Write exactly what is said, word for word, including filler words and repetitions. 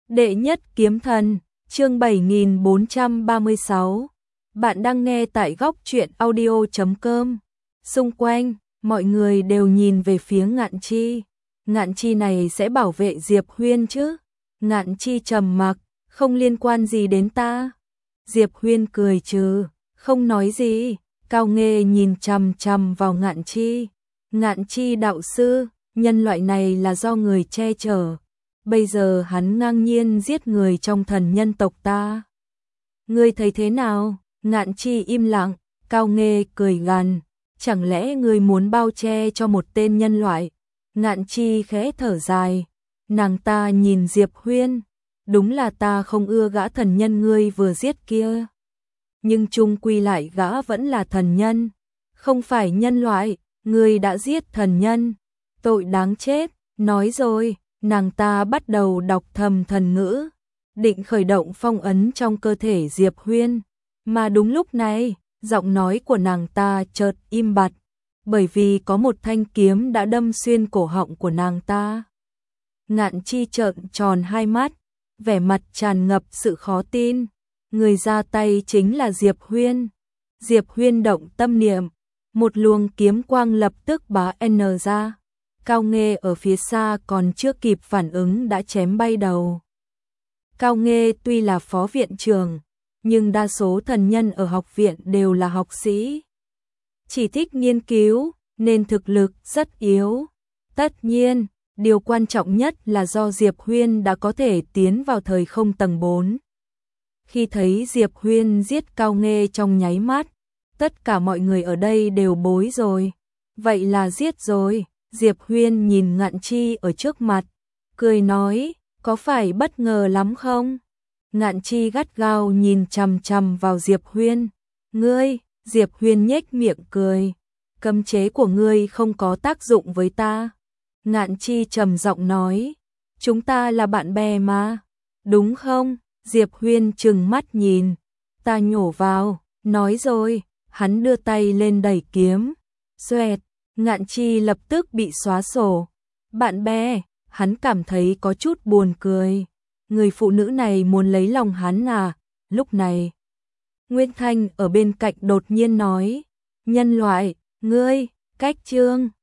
Đệ nhất kiếm thần, chương bảy nghìn bốn trăm ba mươi sáu. Bạn đang nghe tại góc truyện audio chấm com. Xung quanh, mọi người đều nhìn về phía Ngạn Chi. Ngạn Chi này sẽ bảo vệ Diệp Huyên chứ? Ngạn Chi trầm mặc, không liên quan gì đến ta. Diệp Huyên cười trừ, không nói gì. Cao Nghê nhìn chằm chằm vào Ngạn Chi. Ngạn Chi đạo sư, nhân loại này là do người che chở. Bây giờ hắn ngang nhiên giết người trong thần nhân tộc ta. Ngươi thấy thế nào? Ngạn Chi im lặng, Cao Nghê cười gằn. Chẳng lẽ ngươi muốn bao che cho một tên nhân loại? Ngạn Chi khẽ thở dài. Nàng ta nhìn Diệp Huyên. Đúng là ta không ưa gã thần nhân ngươi vừa giết kia. Nhưng chung quy lại gã vẫn là thần nhân. Không phải nhân loại, ngươi đã giết thần nhân. Tội đáng chết, nói rồi. Nàng ta bắt đầu đọc thầm thần ngữ, định khởi động phong ấn trong cơ thể Diệp Huyên. Mà đúng lúc này, giọng nói của nàng ta chợt im bặt, bởi vì có một thanh kiếm đã đâm xuyên cổ họng của nàng ta. Ngạn Chi trợn tròn hai mắt, vẻ mặt tràn ngập sự khó tin. Người ra tay chính là Diệp Huyên. Diệp Huyên động tâm niệm, một luồng kiếm quang lập tức bá n ra. Cao Nghê ở phía xa còn chưa kịp phản ứng đã chém bay đầu. Cao Nghê tuy là phó viện trưởng, nhưng đa số thần nhân ở học viện đều là học sĩ. Chỉ thích nghiên cứu, nên thực lực rất yếu. Tất nhiên, điều quan trọng nhất là do Diệp Huyên đã có thể tiến vào thời không tầng bốn. Khi thấy Diệp Huyên giết Cao Nghê trong nháy mắt, tất cả mọi người ở đây đều bối rồi. Vậy là giết rồi. Diệp Huyên nhìn Ngạn Chi ở trước mặt, cười nói, có phải bất ngờ lắm không? Ngạn Chi gắt gao nhìn chằm chằm vào Diệp Huyên. Ngươi, Diệp Huyên nhếch miệng cười, cấm chế của ngươi không có tác dụng với ta. Ngạn Chi trầm giọng nói, chúng ta là bạn bè mà, đúng không? Diệp Huyên trừng mắt nhìn, ta nhổ vào, nói rồi, hắn đưa tay lên đẩy kiếm, xoẹt. Ngạn Chi lập tức bị xóa sổ. Bạn bè, hắn cảm thấy có chút buồn cười. Người phụ nữ này muốn lấy lòng hắn à? Lúc này, Nguyên Thanh ở bên cạnh đột nhiên nói, nhân loại, ngươi, cách chương.